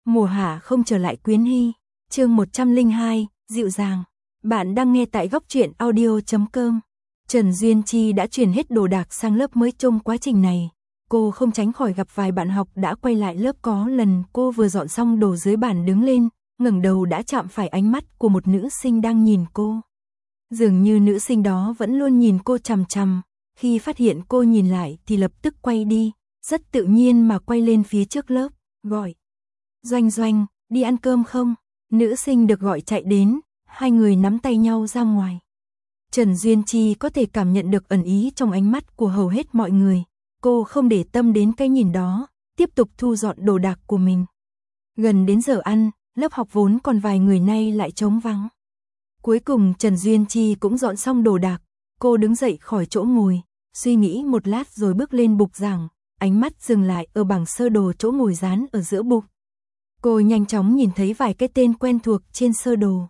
Mùa hạ không trở lại Quyến Hy. Chương 102, dịu dàng. Bạn đang nghe tại góc truyện audio.com. Trần Duyên Chi đã chuyển hết đồ đạc sang lớp mới. Trong quá trình này, cô không tránh khỏi gặp vài bạn học đã quay lại lớp. Có lần cô vừa dọn xong đồ dưới bàn đứng lên, ngẩng đầu đã chạm phải ánh mắt của một nữ sinh đang nhìn cô. Dường như nữ sinh đó vẫn luôn nhìn cô chằm chằm, khi phát hiện cô nhìn lại thì lập tức quay đi, rất tự nhiên mà quay lên phía trước lớp, gọi. Doanh Doanh, đi ăn cơm không? Nữ sinh được gọi chạy đến, hai người nắm tay nhau ra ngoài. Trần Duyên Chi có thể cảm nhận được ẩn ý trong ánh mắt của hầu hết mọi người. Cô không để tâm đến cái nhìn đó, tiếp tục thu dọn đồ đạc của mình. Gần đến giờ ăn, lớp học vốn còn vài người nay lại trống vắng. Cuối cùng Trần Duyên Chi cũng dọn xong đồ đạc. Cô đứng dậy khỏi chỗ ngồi, suy nghĩ một lát rồi bước lên bục giảng. Ánh mắt dừng lại ở bảng sơ đồ chỗ ngồi dán ở giữa bục. Cô nhanh chóng nhìn thấy vài cái tên quen thuộc trên sơ đồ.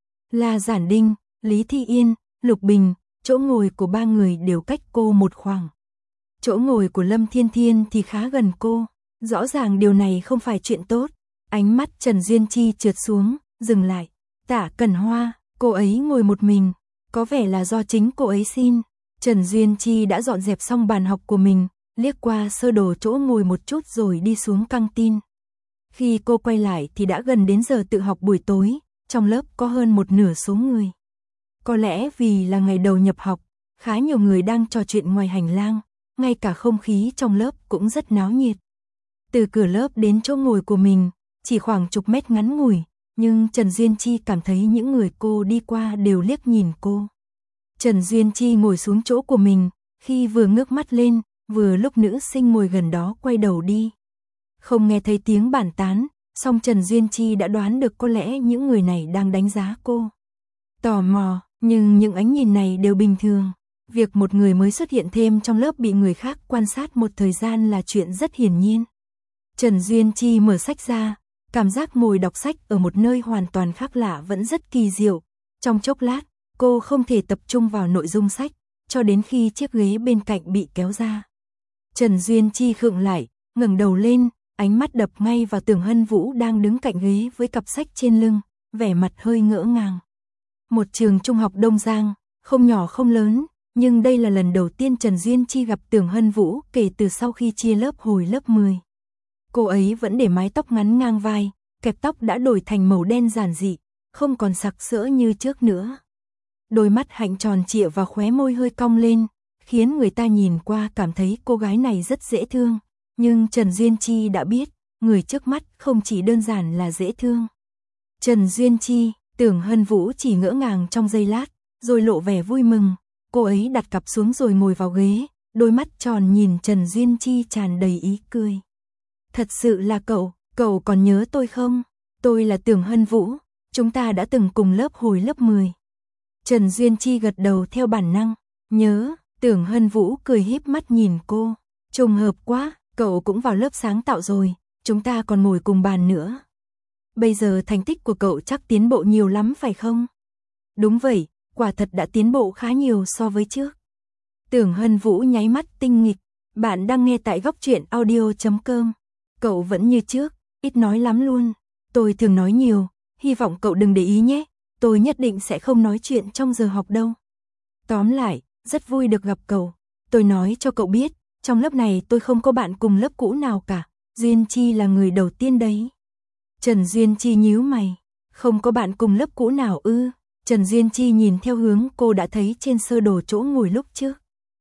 La Giản Đinh, Lý Thi Yên, Lục Bình. Chỗ ngồi của ba người đều cách cô một khoảng. Chỗ ngồi của Lâm Thiên Thiên thì khá gần cô. Rõ ràng điều này không phải chuyện tốt. Ánh mắt Trần Duyên Chi trượt xuống, dừng lại. Tạ Cần Hoa, cô ấy ngồi một mình. Có vẻ là do chính cô ấy xin. Trần Duyên Chi đã dọn dẹp xong bàn học của mình, liếc qua sơ đồ chỗ ngồi một chút rồi đi xuống căng tin. Khi cô quay lại thì đã gần đến giờ tự học buổi tối, trong lớp có hơn một nửa số người. Có lẽ vì là ngày đầu nhập học, khá nhiều người đang trò chuyện ngoài hành lang, ngay cả không khí trong lớp cũng rất náo nhiệt. Từ cửa lớp đến chỗ ngồi của mình, chỉ khoảng chục mét ngắn ngủi, nhưng Trần Duyên Chi cảm thấy những người cô đi qua đều liếc nhìn cô. Trần Duyên Chi ngồi xuống chỗ của mình, khi vừa ngước mắt lên, vừa lúc nữ sinh ngồi gần đó quay đầu đi. Không nghe thấy tiếng bàn tán, song Trần Duyên Chi đã đoán được có lẽ những người này đang đánh giá cô. Tò mò, nhưng những ánh nhìn này đều bình thường. Việc một người mới xuất hiện thêm trong lớp bị người khác quan sát một thời gian là chuyện rất hiển nhiên. Trần Duyên Chi mở sách ra, cảm giác ngồi đọc sách ở một nơi hoàn toàn khác lạ vẫn rất kỳ diệu. Trong chốc lát, cô không thể tập trung vào nội dung sách, cho đến khi chiếc ghế bên cạnh bị kéo ra. Trần Duyên Chi khựng lại, ngẩng đầu lên, ánh mắt đập ngay vào Tưởng Hân Vũ đang đứng cạnh ghế với cặp sách trên lưng, vẻ mặt hơi ngỡ ngàng. Một trường trung học Đông Giang, không nhỏ không lớn, nhưng đây là lần đầu tiên Trần Duyên Chi gặp Tưởng Hân Vũ kể từ sau khi chia lớp hồi lớp 10. Cô ấy vẫn để mái tóc ngắn ngang vai, kẹp tóc đã đổi thành màu đen giản dị, không còn sặc sỡ như trước nữa. Đôi mắt hạnh tròn trịa và khóe môi hơi cong lên, khiến người ta nhìn qua cảm thấy cô gái này rất dễ thương. Nhưng Trần Duyên Chi đã biết, người trước mắt không chỉ đơn giản là dễ thương. Trần Duyên Chi, Tưởng Hân Vũ chỉ ngỡ ngàng trong giây lát, rồi lộ vẻ vui mừng. Cô ấy đặt cặp xuống rồi ngồi vào ghế, đôi mắt tròn nhìn Trần Duyên Chi tràn đầy ý cười. Thật sự là cậu còn nhớ tôi không? Tôi là Tưởng Hân Vũ, chúng ta đã từng cùng lớp hồi lớp 10. Trần Duyên Chi gật đầu theo bản năng, nhớ. Tưởng Hân Vũ cười híp mắt nhìn cô, trùng hợp quá, cậu cũng vào lớp sáng tạo rồi, chúng ta còn ngồi cùng bàn nữa. Bây giờ thành tích của cậu chắc tiến bộ nhiều lắm phải không? Đúng vậy, quả thật đã tiến bộ khá nhiều so với trước. Tưởng Hân Vũ nháy mắt tinh nghịch, bạn đang nghe tại góc truyện audio.com. Cậu vẫn như trước, ít nói lắm luôn. Tôi thường nói nhiều, hy vọng cậu đừng để ý nhé, tôi nhất định sẽ không nói chuyện trong giờ học đâu. Tóm lại, rất vui được gặp cậu. Tôi nói cho cậu biết, trong lớp này tôi không có bạn cùng lớp cũ nào cả. Duyên Chi là người đầu tiên đấy. Trần Duyên Chi nhíu mày. Không có bạn cùng lớp cũ nào ư? Trần Duyên Chi nhìn theo hướng cô đã thấy trên sơ đồ chỗ ngồi lúc trước.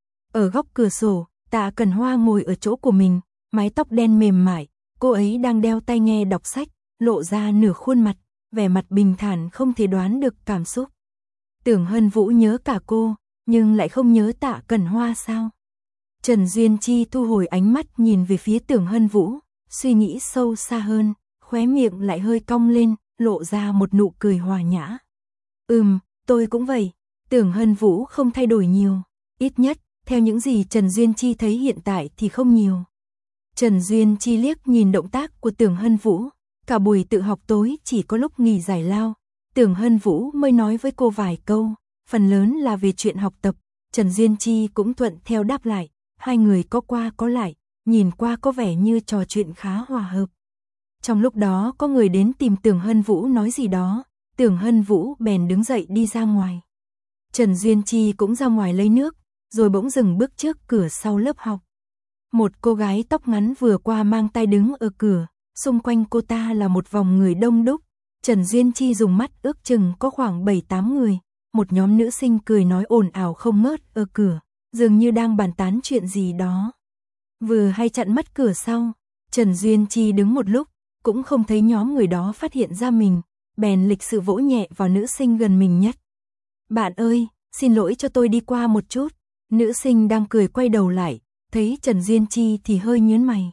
Ở góc cửa sổ, Tạ Cần Hoa ngồi ở chỗ của mình, mái tóc đen mềm mại. Cô ấy đang đeo tai nghe đọc sách, lộ ra nửa khuôn mặt, vẻ mặt bình thản không thể đoán được cảm xúc. Tưởng Hân Vũ nhớ cả cô, nhưng lại không nhớ Tạ Cần Hoa sao? Trần Duyên Chi thu hồi ánh mắt nhìn về phía Tưởng Hân Vũ, suy nghĩ sâu xa hơn, khóe miệng lại hơi cong lên, lộ ra một nụ cười hòa nhã. Tôi cũng vậy. Tưởng Hân Vũ không thay đổi nhiều, ít nhất, theo những gì Trần Duyên Chi thấy hiện tại thì không nhiều. Trần Duyên Chi liếc nhìn động tác của Tưởng Hân Vũ, cả buổi tự học tối chỉ có lúc nghỉ giải lao, Tưởng Hân Vũ mới nói với cô vài câu, phần lớn là về chuyện học tập. Trần Duyên Chi cũng thuận theo đáp lại, hai người có qua có lại, nhìn qua có vẻ như trò chuyện khá hòa hợp. Trong lúc đó có người đến tìm Tưởng Hân Vũ nói gì đó, Tưởng Hân Vũ bèn đứng dậy đi ra ngoài. Trần Duyên Chi cũng ra ngoài lấy nước, rồi bỗng dừng bước trước cửa sau lớp học. Một cô gái tóc ngắn vừa qua mang tay đứng ở cửa, xung quanh cô ta là một vòng người đông đúc. Trần Duyên Chi dùng mắt ước chừng có khoảng 7-8 người, một nhóm nữ sinh cười nói ồn ào không ngớt ở cửa, dường như đang bàn tán chuyện gì đó. Vừa hay chặn mất cửa sau, Trần Duyên Chi đứng một lúc, cũng không thấy nhóm người đó phát hiện ra mình, bèn lịch sự vỗ nhẹ vào nữ sinh gần mình nhất. Bạn ơi, xin lỗi cho tôi đi qua một chút. Nữ sinh đang cười quay đầu lại, thấy Trần Duyên Chi thì hơi nhướng mày.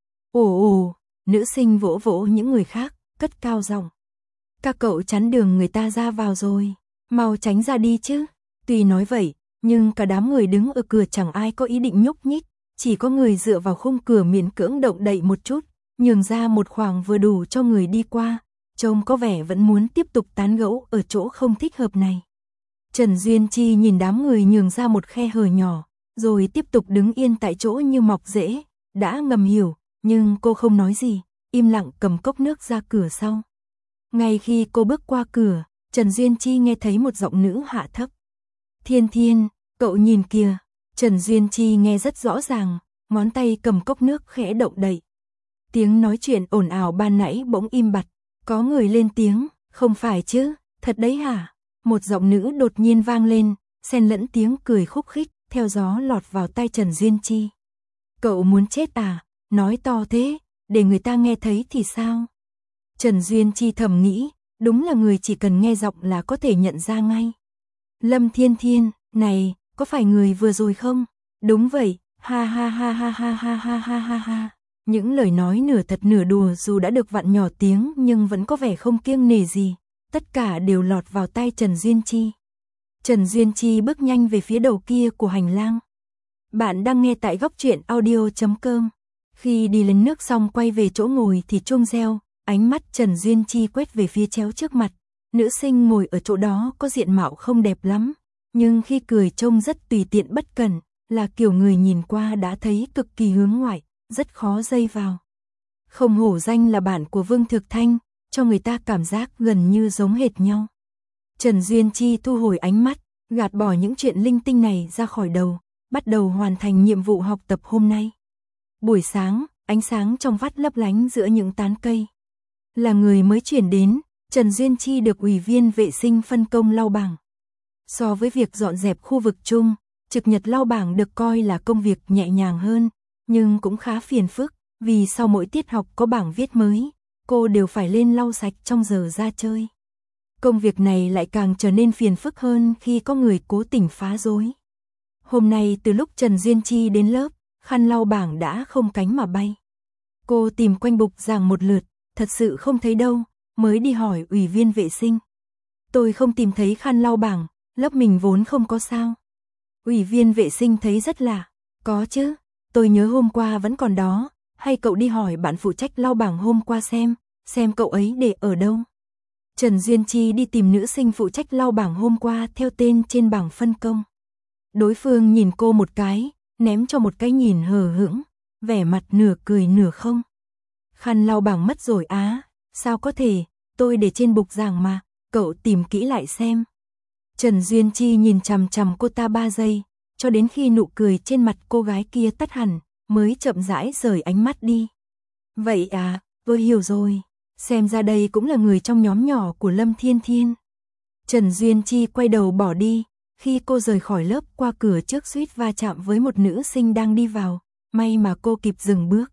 Ồ, nữ sinh vỗ vỗ những người khác, cất cao giọng. Các cậu chắn đường người ta ra vào rồi, mau tránh ra đi chứ. Tuy nói vậy, nhưng cả đám người đứng ở cửa chẳng ai có ý định nhúc nhích, chỉ có người dựa vào khung cửa miễn cưỡng động đậy một chút, nhường ra một khoảng vừa đủ cho người đi qua, trông có vẻ vẫn muốn tiếp tục tán gẫu ở chỗ không thích hợp này. Trần Duyên Chi nhìn đám người nhường ra một khe hở nhỏ, rồi tiếp tục đứng yên tại chỗ như mọc rễ, đã ngầm hiểu, nhưng cô không nói gì, im lặng cầm cốc nước ra cửa sau. Ngay khi cô bước qua cửa, Trần Duyên Chi nghe thấy một giọng nữ hạ thấp. Thiên Thiên, cậu nhìn kìa. Trần Duyên Chi nghe rất rõ ràng, ngón tay cầm cốc nước khẽ động đậy. Tiếng nói chuyện ồn ào ban nãy bỗng im bặt, có người lên tiếng, không phải chứ, thật đấy hả? Một giọng nữ đột nhiên vang lên, xen lẫn tiếng cười khúc khích, theo gió lọt vào tai Trần Duyên Chi. Cậu muốn chết à? Nói to thế, để người ta nghe thấy thì sao? Trần Duyên Chi thầm nghĩ, đúng là người chỉ cần nghe giọng là có thể nhận ra ngay. Lâm Thiên Thiên, này, có phải người vừa rồi không? Đúng vậy, ha ha ha ha ha ha ha ha ha ha. Những lời nói nửa thật nửa đùa dù đã được vặn nhỏ tiếng nhưng vẫn có vẻ không kiêng nể gì. Tất cả đều lọt vào tai Trần Duyên Chi. Trần Duyên Chi bước nhanh về phía đầu kia của hành lang. Bạn đang nghe tại góc truyện audio.com. Khi đi lên nước xong quay về chỗ ngồi thì chuông reo, ánh mắt Trần Duyên Chi quét về phía chéo trước mặt. Nữ sinh ngồi ở chỗ đó có diện mạo không đẹp lắm, nhưng khi cười trông rất tùy tiện bất cẩn, là kiểu người nhìn qua đã thấy cực kỳ hướng ngoại, rất khó dây vào. Không hổ danh là bạn của Vương Thực Thanh, cho người ta cảm giác gần như giống hệt nhau. Trần Duyên Chi thu hồi ánh mắt, gạt bỏ những chuyện linh tinh này ra khỏi đầu, bắt đầu hoàn thành nhiệm vụ học tập hôm nay. Buổi sáng, ánh sáng trong vắt lấp lánh giữa những tán cây. Là người mới chuyển đến, Trần Duyên Chi được ủy viên vệ sinh phân công lau bảng. So với việc dọn dẹp khu vực chung, trực nhật lau bảng được coi là công việc nhẹ nhàng hơn, nhưng cũng khá phiền phức, vì sau mỗi tiết học có bảng viết mới, cô đều phải lên lau sạch trong giờ ra chơi. Công việc này lại càng trở nên phiền phức hơn khi có người cố tình phá rối. Hôm nay từ lúc Trần Duyên Chi đến lớp, khăn lau bảng đã không cánh mà bay. Cô tìm quanh bục giảng một lượt, thật sự không thấy đâu, mới đi hỏi ủy viên vệ sinh. Tôi không tìm thấy khăn lau bảng, lớp mình vốn không có sao. Ủy viên vệ sinh thấy rất lạ, có chứ, tôi nhớ hôm qua vẫn còn đó, hay cậu đi hỏi bạn phụ trách lau bảng hôm qua xem cậu ấy để ở đâu. Trần Duyên Chi đi tìm nữ sinh phụ trách lau bảng hôm qua theo tên trên bảng phân công. Đối phương nhìn cô một cái, ném cho một cái nhìn hờ hững, vẻ mặt nửa cười nửa không. Khăn lau bảng mất rồi á, sao có thể, tôi để trên bục giảng mà, cậu tìm kỹ lại xem. Trần Duyên Chi nhìn chằm chằm cô ta 3 giây, cho đến khi nụ cười trên mặt cô gái kia tắt hẳn, mới chậm rãi rời ánh mắt đi. Vậy à, tôi hiểu rồi, xem ra đây cũng là người trong nhóm nhỏ của Lâm Thiên Thiên. Trần Duyên Chi quay đầu bỏ đi, khi cô rời khỏi lớp qua cửa trước suýt va chạm với một nữ sinh đang đi vào, may mà cô kịp dừng bước.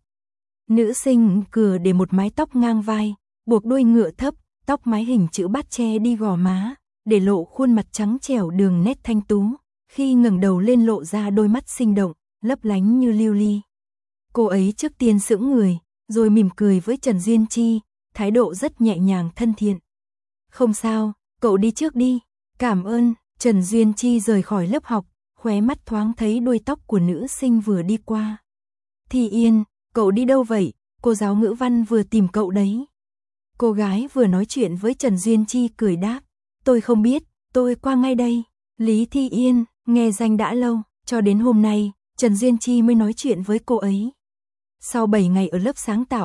Nữ sinh cửa để một mái tóc ngang vai, buộc đuôi ngựa thấp, tóc mái hình chữ bát che đi gò má, để lộ khuôn mặt trắng trẻo đường nét thanh tú, khi ngẩng đầu lên lộ ra đôi mắt sinh động, lấp lánh như lưu ly. Cô ấy trước tiên sững người, rồi mỉm cười với Trần Duyên Chi, thái độ rất nhẹ nhàng thân thiện. Không sao, cậu đi trước đi, cảm ơn. Trần Duyên Chi rời khỏi lớp học, khóe mắt thoáng thấy đuôi tóc của nữ sinh vừa đi qua. Thi Yên, cậu đi đâu vậy? Cô giáo ngữ văn vừa tìm cậu đấy. Cô gái vừa nói chuyện với Trần Duyên Chi cười đáp. Tôi không biết, tôi qua ngay đây. Lý Thi Yên, nghe danh đã lâu, cho đến hôm nay, Trần Duyên Chi mới nói chuyện với cô ấy. Sau 7 ngày ở lớp sáng tạo,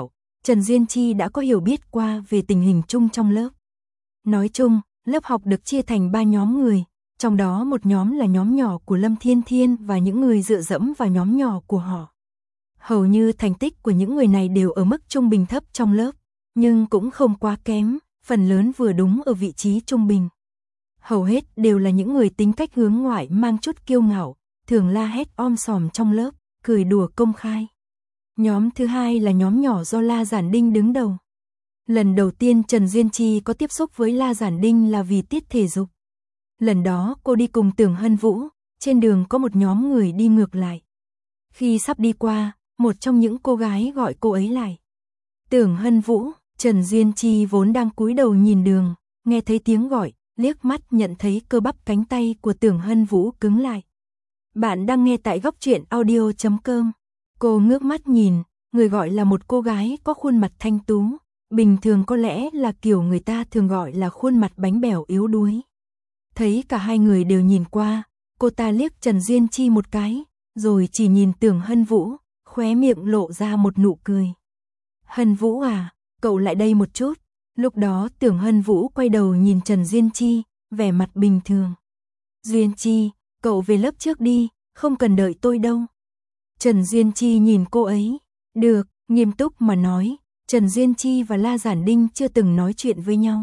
Trần Duyên Chi đã có hiểu biết qua về tình hình chung trong lớp. Nói chung, lớp học được chia thành 3 nhóm người, trong đó một nhóm là nhóm nhỏ của Lâm Thiên Thiên và những người dựa dẫm vào nhóm nhỏ của họ. Hầu như thành tích của những người này đều ở mức trung bình thấp trong lớp, nhưng cũng không quá kém, phần lớn vừa đúng ở vị trí trung bình. Hầu hết đều là những người tính cách hướng ngoại mang chút kiêu ngạo, thường la hét sòm trong lớp, cười đùa công khai. Nhóm thứ hai là nhóm nhỏ do La Giản Đinh đứng đầu. Lần đầu tiên Trần Duyên Chi có tiếp xúc với La Giản Đinh là vì tiết thể dục. Lần đó cô đi cùng Tưởng Hân Vũ, trên đường có một nhóm người đi ngược lại. Khi sắp đi qua, một trong những cô gái gọi cô ấy lại. Tưởng Hân Vũ, Trần Duyên Chi vốn đang cúi đầu nhìn đường, nghe thấy tiếng gọi, liếc mắt nhận thấy cơ bắp cánh tay của Tưởng Hân Vũ cứng lại. Bạn đang nghe tại góc truyện audio.com. Cô ngước mắt nhìn, người gọi là một cô gái có khuôn mặt thanh tú, bình thường có lẽ là kiểu người ta thường gọi là khuôn mặt bánh bèo yếu đuối. Thấy cả hai người đều nhìn qua, cô ta liếc Trần Duyên Chi một cái, rồi chỉ nhìn Tưởng Hân Vũ, khóe miệng lộ ra một nụ cười. Hân Vũ à, cậu lại đây một chút. Lúc đó Tưởng Hân Vũ quay đầu nhìn Trần Duyên Chi, vẻ mặt bình thường. Duyên Chi, cậu về lớp trước đi, không cần đợi tôi đâu. Trần Duyên Chi nhìn cô ấy. Được, nghiêm túc mà nói, Trần Duyên Chi và La Giản Đinh chưa từng nói chuyện với nhau.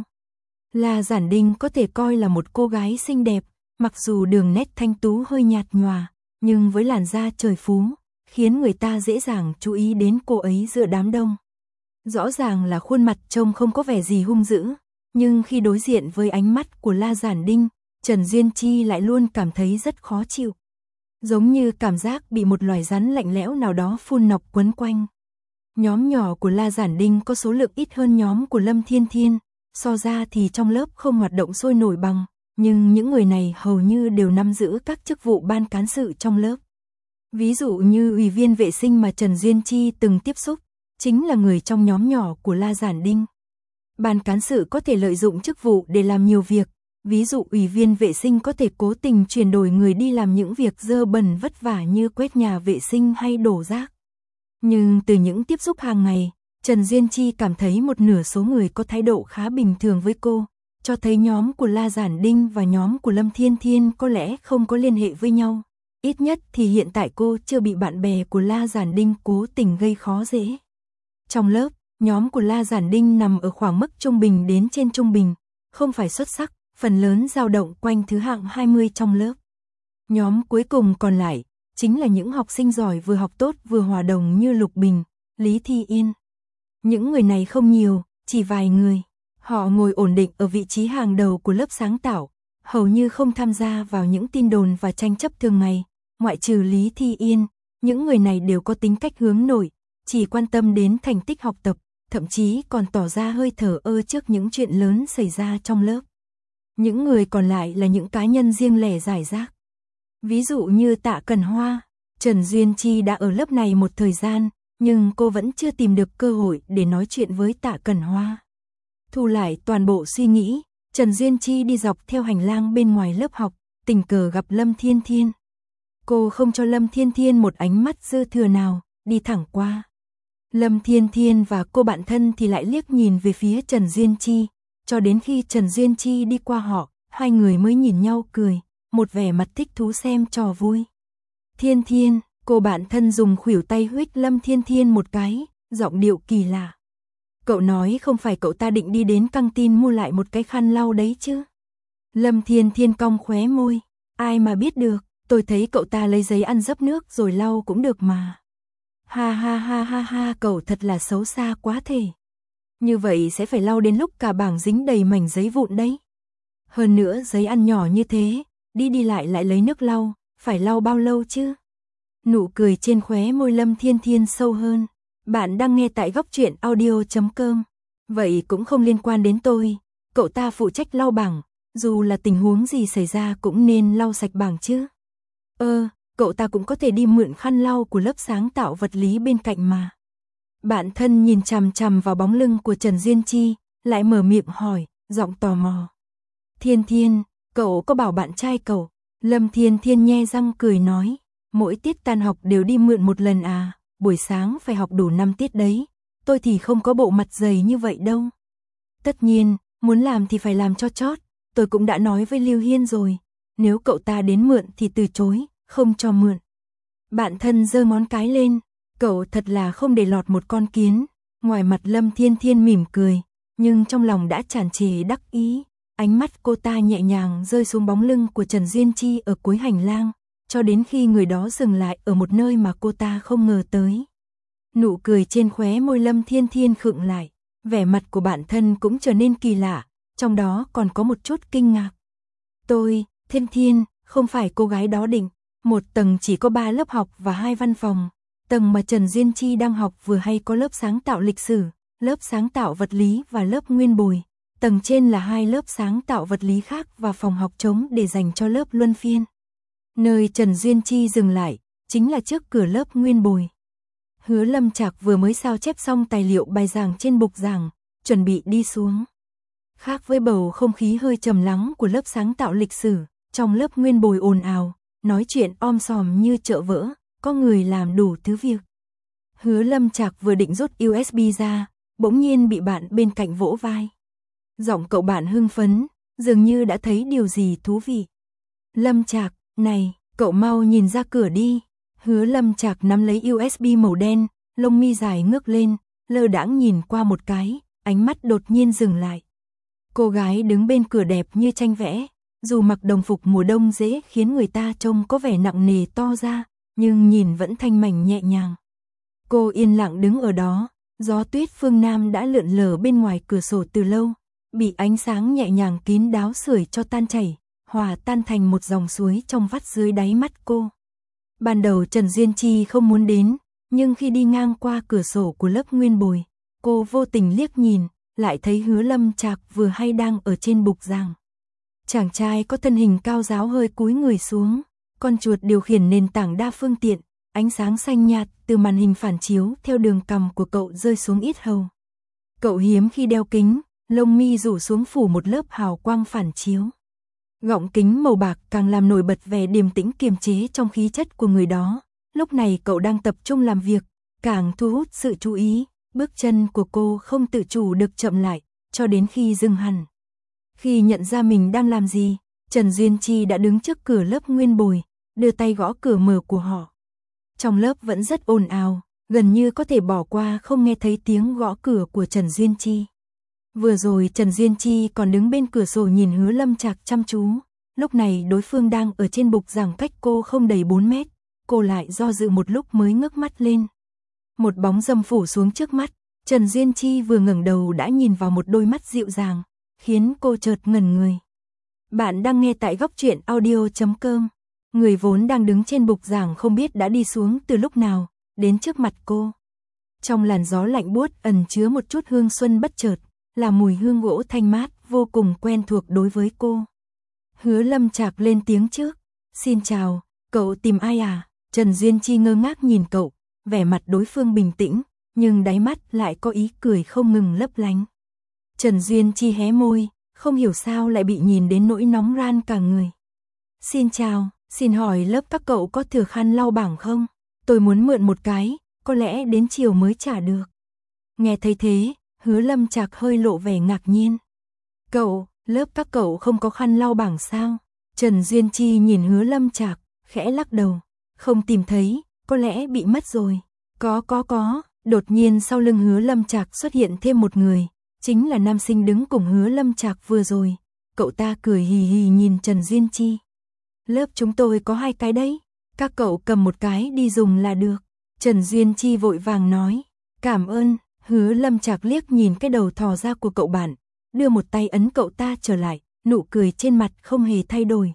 La Giản Đinh có thể coi là một cô gái xinh đẹp, mặc dù đường nét thanh tú hơi nhạt nhòa, nhưng với làn da trời phú, khiến người ta dễ dàng chú ý đến cô ấy giữa đám đông. Rõ ràng là khuôn mặt trông không có vẻ gì hung dữ, nhưng khi đối diện với ánh mắt của La Giản Đinh, Trần Duyên Chi lại luôn cảm thấy rất khó chịu. Giống như cảm giác bị một loài rắn lạnh lẽo nào đó phun nọc quấn quanh. Nhóm nhỏ của La Giản Đinh có số lượng ít hơn nhóm của Lâm Thiên Thiên, so ra thì trong lớp không hoạt động sôi nổi bằng, nhưng những người này hầu như đều nắm giữ các chức vụ ban cán sự trong lớp. Ví dụ như ủy viên vệ sinh mà Trần Duyên Chi từng tiếp xúc, chính là người trong nhóm nhỏ của La Giản Đinh. Ban cán sự có thể lợi dụng chức vụ để làm nhiều việc, ví dụ ủy viên vệ sinh có thể cố tình chuyển đổi người đi làm những việc dơ bẩn vất vả như quét nhà vệ sinh hay đổ rác. Nhưng từ những tiếp xúc hàng ngày, Trần Duyên Chi cảm thấy một nửa số người có thái độ khá bình thường với cô, cho thấy nhóm của La Giản Đinh và nhóm của Lâm Thiên Thiên có lẽ không có liên hệ với nhau. Ít nhất thì hiện tại cô chưa bị bạn bè của La Giản Đinh cố tình gây khó dễ. Trong lớp, nhóm của La Giản Đinh nằm ở khoảng mức trung bình đến trên trung bình, không phải xuất sắc, phần lớn dao động quanh thứ hạng 20 trong lớp. Nhóm cuối cùng còn lại, chính là những học sinh giỏi vừa học tốt vừa hòa đồng như Lục Bình, Lý Thi Yên. Những người này không nhiều, chỉ vài người. Họ ngồi ổn định ở vị trí hàng đầu của lớp sáng tạo, hầu như không tham gia vào những tin đồn và tranh chấp thường ngày. Ngoại trừ Lý Thi Yên, những người này đều có tính cách hướng nội, chỉ quan tâm đến thành tích học tập, thậm chí còn tỏ ra hơi thờ ơ trước những chuyện lớn xảy ra trong lớp. Những người còn lại là những cá nhân riêng lẻ rải rác. Ví dụ như Tạ Cần Hoa, Trần Duyên Chi đã ở lớp này một thời gian, nhưng cô vẫn chưa tìm được cơ hội để nói chuyện với Tạ Cần Hoa. Thu lại toàn bộ suy nghĩ, Trần Duyên Chi đi dọc theo hành lang bên ngoài lớp học, tình cờ gặp Lâm Thiên Thiên. Cô không cho Lâm Thiên Thiên một ánh mắt dư thừa nào, đi thẳng qua. Lâm Thiên Thiên và cô bạn thân thì lại liếc nhìn về phía Trần Duyên Chi, cho đến khi Trần Duyên Chi đi qua họ, hai người mới nhìn nhau cười, một vẻ mặt thích thú xem trò vui. Thiên Thiên, cô bạn thân dùng khuỷu tay huých Lâm Thiên Thiên một cái, giọng điệu kỳ lạ. Cậu nói không phải cậu ta định đi đến căng tin mua lại một cái khăn lau đấy chứ? Lâm Thiên Thiên cong khóe môi, ai mà biết được, tôi thấy cậu ta lấy giấy ăn dấp nước rồi lau cũng được mà. Ha ha ha ha ha, cậu thật là xấu xa quá thể. Như vậy sẽ phải lau đến lúc cả bảng dính đầy mảnh giấy vụn đấy. Hơn nữa giấy ăn nhỏ như thế, đi đi lại lại lấy nước lau, phải lau bao lâu chứ? Nụ cười trên khóe môi Lâm Thiên Thiên sâu hơn. Bạn đang nghe tại góc truyện audio.com. Vậy cũng không liên quan đến tôi, cậu ta phụ trách lau bảng, dù là tình huống gì xảy ra cũng nên lau sạch bảng chứ. Cậu ta cũng có thể đi mượn khăn lau của lớp sáng tạo vật lý bên cạnh mà. Bạn thân nhìn chằm chằm vào bóng lưng của Trần Duyên Chi, lại mở miệng hỏi, giọng tò mò. Thiên Thiên, cậu có bảo bạn trai cậu? Lâm Thiên Thiên nhe răng cười nói, mỗi tiết tan học đều đi mượn một lần à, buổi sáng phải học đủ 5 tiết đấy, tôi thì không có bộ mặt dày như vậy đâu. Tất nhiên, muốn làm thì phải làm cho chót, tôi cũng đã nói với Lưu Hiên rồi, nếu cậu ta đến mượn thì từ chối, không cho mượn. Bạn thân giơ ngón cái lên, cậu thật là không để lọt một con kiến. Ngoài mặt Lâm Thiên Thiên mỉm cười, nhưng trong lòng đã tràn trề đắc ý. Ánh mắt cô ta nhẹ nhàng rơi xuống bóng lưng của Trần Duyên Chi ở cuối hành lang, cho đến khi người đó dừng lại ở một nơi mà cô ta không ngờ tới. Nụ cười trên khóe môi Lâm Thiên Thiên khựng lại, vẻ mặt của bạn thân cũng trở nên kỳ lạ, trong đó còn có một chút kinh ngạc. Tôi, Thiên Thiên, không phải cô gái đó định, một tầng chỉ có 3 lớp học và 2 văn phòng. Tầng mà Trần Duyên Chi đang học vừa hay có lớp sáng tạo lịch sử, lớp sáng tạo vật lý và lớp nguyên bồi. Tầng trên là 2 lớp sáng tạo vật lý khác và phòng học trống để dành cho lớp luân phiên. Nơi Trần Duyên Chi dừng lại, chính là trước cửa lớp nguyên bồi. Hứa Lâm Trạc vừa mới sao chép xong tài liệu bài giảng trên bục giảng, chuẩn bị đi xuống. Khác với bầu không khí hơi trầm lắng của lớp sáng tạo lịch sử, trong lớp nguyên bồi ồn ào, nói chuyện om sòm như chợ vỡ, có người làm đủ thứ việc. Hứa Lâm Trạc vừa định rút USB ra, bỗng nhiên bị bạn bên cạnh vỗ vai. Giọng cậu bạn hưng phấn, dường như đã thấy điều gì thú vị. Lâm Trạc, này, cậu mau nhìn ra cửa đi. Hứa Lâm Trạc nắm lấy USB màu đen, lông mi dài ngước lên, lơ đãng nhìn qua một cái, ánh mắt đột nhiên dừng lại. Cô gái đứng bên cửa đẹp như tranh vẽ, dù mặc đồng phục mùa đông dễ khiến người ta trông có vẻ nặng nề to ra, nhưng nhìn vẫn thanh mảnh nhẹ nhàng. Cô yên lặng đứng ở đó, gió tuyết phương Nam đã lượn lờ bên ngoài cửa sổ từ lâu, bị ánh sáng nhẹ nhàng kín đáo sưởi cho tan chảy, hòa tan thành một dòng suối trong vắt dưới đáy mắt cô. Ban đầu Trần Duyên Chi không muốn đến, nhưng khi đi ngang qua cửa sổ của lớp nguyên bồi, cô vô tình liếc nhìn, lại thấy Hứa Lâm Trạc vừa hay đang ở trên bục giảng. Chàng trai có thân hình cao ráo hơi cúi người xuống, con chuột điều khiển nền tảng đa phương tiện, ánh sáng xanh nhạt từ màn hình phản chiếu theo đường cằm của cậu rơi xuống yết hầu. Cậu hiếm khi đeo kính, lông mi rủ xuống phủ một lớp hào quang phản chiếu. Gọng kính màu bạc càng làm nổi bật vẻ điềm tĩnh kiềm chế trong khí chất của người đó. Lúc này cậu đang tập trung làm việc, càng thu hút sự chú ý, bước chân của cô không tự chủ được chậm lại, cho đến khi dừng hẳn. Khi nhận ra mình đang làm gì, Trần Duyên Chi đã đứng trước cửa lớp nguyên bồi, đưa tay gõ cửa mở của họ. Trong lớp vẫn rất ồn ào, gần như có thể bỏ qua không nghe thấy tiếng gõ cửa của Trần Duyên Chi. Vừa rồi Trần Duyên Chi còn đứng bên cửa sổ nhìn Hứa Lâm Trạc chăm chú, lúc này đối phương đang ở trên bục giảng cách cô không đầy 4 mét, cô lại do dự một lúc mới ngước mắt lên. Một bóng râm phủ xuống trước mắt, Trần Duyên Chi vừa ngẩng đầu đã nhìn vào một đôi mắt dịu dàng, khiến cô chợt ngẩn người. Bạn đang nghe tại góc truyện audio.com. Người vốn đang đứng trên bục giảng không biết đã đi xuống từ lúc nào, đến trước mặt cô. Trong làn gió lạnh buốt ẩn chứa một chút hương xuân bất chợt, là mùi hương gỗ thanh mát vô cùng quen thuộc đối với cô. Hứa Lâm Trạc lên tiếng trước. Xin chào, cậu tìm ai à? Trần Duyên Chi ngơ ngác nhìn cậu, vẻ mặt đối phương bình tĩnh, nhưng đáy mắt lại có ý cười không ngừng lấp lánh. Trần Duyên Chi hé môi, không hiểu sao lại bị nhìn đến nỗi nóng ran cả người. Xin chào, xin hỏi lớp các cậu có thừa khăn lau bảng không? Tôi muốn mượn một cái, có lẽ đến chiều mới trả được. Nghe thấy thế, Hứa Lâm Trạc hơi lộ vẻ ngạc nhiên. Cậu, lớp các cậu không có khăn lau bảng sao? Trần Duyên Chi nhìn Hứa Lâm Trạc, khẽ lắc đầu. Không tìm thấy, có lẽ bị mất rồi. Có. Đột nhiên sau lưng Hứa Lâm Trạc xuất hiện thêm một người, chính là nam sinh đứng cùng Hứa Lâm Trạc vừa rồi. Cậu ta cười hì hì nhìn Trần Duyên Chi. Lớp chúng tôi có 2 cái đấy, các cậu cầm một cái đi dùng là được. Trần Duyên Chi vội vàng nói. Cảm ơn. Hứa Lâm Trạc liếc nhìn cái đầu thò ra của cậu bạn, đưa một tay ấn cậu ta trở lại, nụ cười trên mặt không hề thay đổi.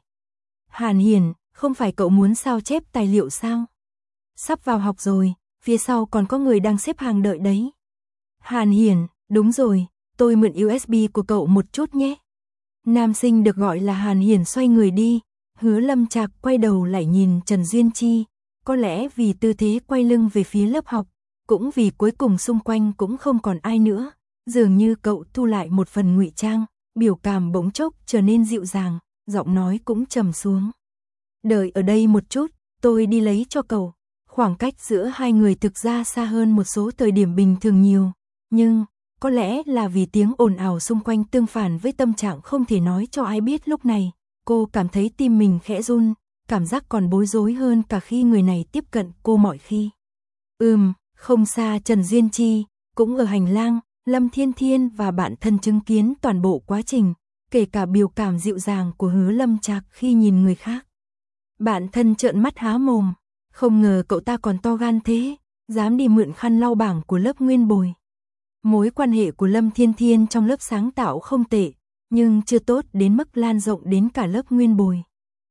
Hàn Hiền, không phải cậu muốn sao chép tài liệu sao? Sắp vào học rồi, phía sau còn có người đang xếp hàng đợi đấy. Hàn Hiền, đúng rồi, tôi mượn USB của cậu một chút nhé. Nam sinh được gọi là Hàn Hiền xoay người đi, Hứa Lâm Trạc quay đầu lại nhìn Trần Duyên Chi, có lẽ vì tư thế quay lưng về phía lớp học, cũng vì cuối cùng xung quanh cũng không còn ai nữa, dường như cậu thu lại một phần ngụy trang, biểu cảm bỗng chốc trở nên dịu dàng, giọng nói cũng trầm xuống. Đợi ở đây một chút, tôi đi lấy cho cậu. Khoảng cách giữa hai người thực ra xa hơn một số thời điểm bình thường nhiều, Nhưng, có lẽ là vì tiếng ồn ào xung quanh tương phản với tâm trạng không thể nói cho ai biết lúc này, cô cảm thấy tim mình khẽ run, cảm giác còn bối rối hơn cả khi người này tiếp cận cô mọi khi. Không xa Trần Duyên Chi, cũng ở hành lang, Lâm Thiên Thiên và bạn thân chứng kiến toàn bộ quá trình, kể cả biểu cảm dịu dàng của Hứa Lâm Trạc khi nhìn người khác. Bạn thân trợn mắt há mồm, không ngờ cậu ta còn to gan thế, dám đi mượn khăn lau bảng của lớp nguyên bồi. Mối quan hệ của Lâm Thiên Thiên trong lớp sáng tạo không tệ, nhưng chưa tốt đến mức lan rộng đến cả lớp nguyên bồi.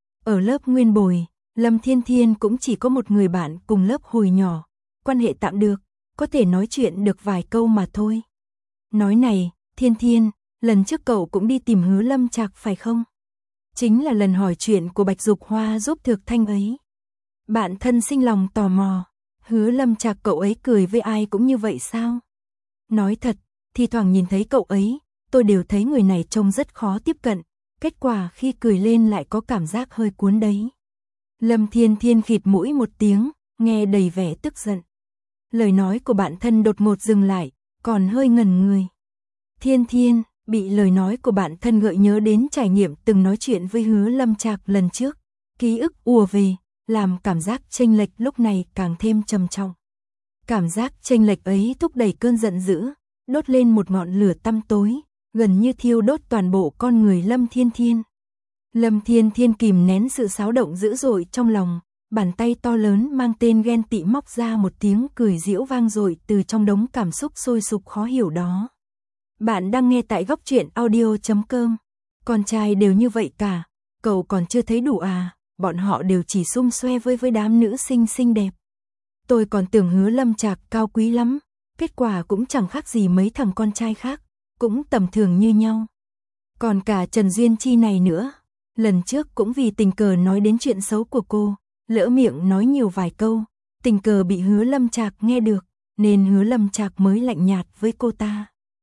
Ở lớp nguyên bồi, Lâm Thiên Thiên cũng chỉ có một người bạn cùng lớp hồi nhỏ, quan hệ tạm được, có thể nói chuyện được vài câu mà thôi. Nói này, Thiên Thiên, lần trước cậu cũng đi tìm Hứa Lâm Trạc phải không? Chính là lần hỏi chuyện của Bạch Dục Hoa giúp Thược Thanh ấy. Bạn thân sinh lòng tò mò, Hứa Lâm Trạc cậu ấy cười với ai cũng như vậy sao? Nói thật, thì thoảng nhìn thấy cậu ấy, tôi đều thấy người này trông rất khó tiếp cận, kết quả khi cười lên lại có cảm giác hơi cuốn đấy. Lâm Thiên Thiên khịt mũi một tiếng, nghe đầy vẻ tức giận. Lời nói của bạn thân đột ngột dừng lại, còn hơi ngẩn người. Thiên Thiên, bị lời nói của bạn thân gợi nhớ đến trải nghiệm từng nói chuyện với Hứa Lâm Trạc lần trước. Ký ức ùa về, làm cảm giác chênh lệch lúc này càng thêm trầm trọng. Cảm giác chênh lệch ấy thúc đẩy cơn giận dữ, đốt lên một ngọn lửa tăm tối, gần như thiêu đốt toàn bộ con người Lâm Thiên Thiên. Lâm Thiên Thiên kìm nén sự xáo động dữ dội trong lòng, bàn tay to lớn mang tên ghen tị móc ra một tiếng cười giễu vang dội từ trong đống cảm xúc sôi sục khó hiểu đó. Bạn đang nghe tại Góc Truyện Audio.com. Con trai đều như vậy cả, cậu còn chưa thấy đủ à, bọn họ đều chỉ sum xoe với đám nữ sinh xinh đẹp. Tôi còn tưởng Hứa Lâm Trạc cao quý lắm, kết quả cũng chẳng khác gì mấy thằng con trai khác, cũng tầm thường như nhau. Còn cả Trần Duyên Chi này nữa, lần trước cũng vì tình cờ nói đến chuyện xấu của cô, lỡ miệng nói nhiều vài câu, tình cờ bị Hứa Lâm Trạc nghe được, nên Hứa Lâm Trạc mới lạnh nhạt với cô ta.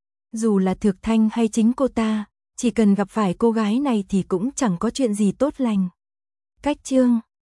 Dù là Thược Thanh hay chính cô ta, chỉ cần gặp phải cô gái này thì cũng chẳng có chuyện gì tốt lành. Cách chương